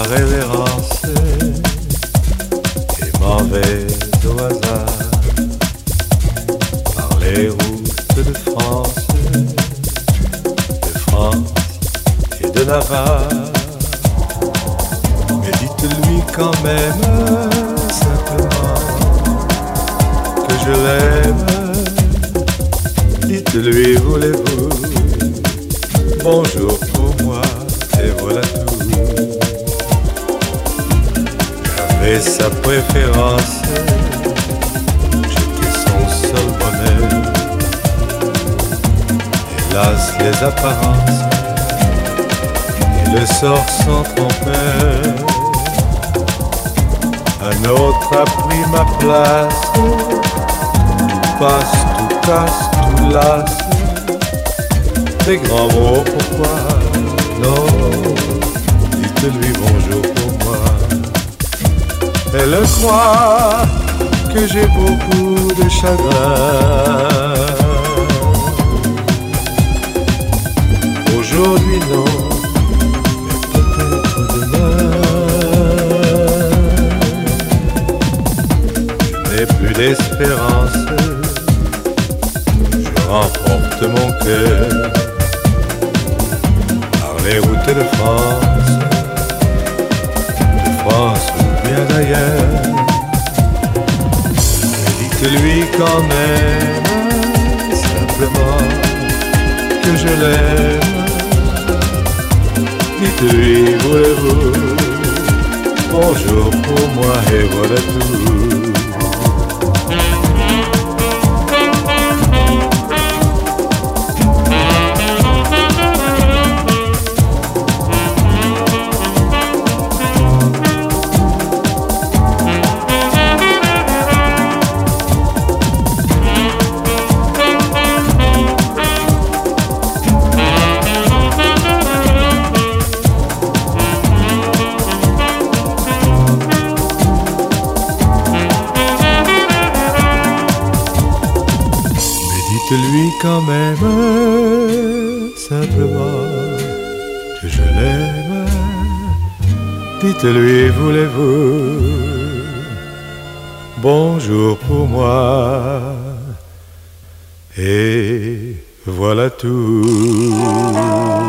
révérence et m'en vais au hasard par les routes de France et de Navarre. Mais dites-lui quand même simplement que je l'aime. Dites-lui, voulez-vous, bonjour pour moi, et voilà tout. J'avais sa préférence, j'étais son seul bonheur. Hélas, les apparences et le sort sans trompeur. Un autre a pris ma place, tout passe, tout casse, tout lasse. Des grands mots, pourquoi? Non, dites-lui bonjour pour moi. Elle croit que j'ai beaucoup de chagrin. Aujourd'hui non, mais peut-être demain. Je n'ai plus d'espérance, je remporte mon cœur par les routes de France ou bien d'ailleurs. Mais dites-lui quand même simplement que je l'aime. Dites-lui, voulez-vous, bonjour pour moi et voilà tout. Dites-lui quand même simplement que je l'aime. Dites-lui, voulez-vous, bonjour pour moi, et voilà tout.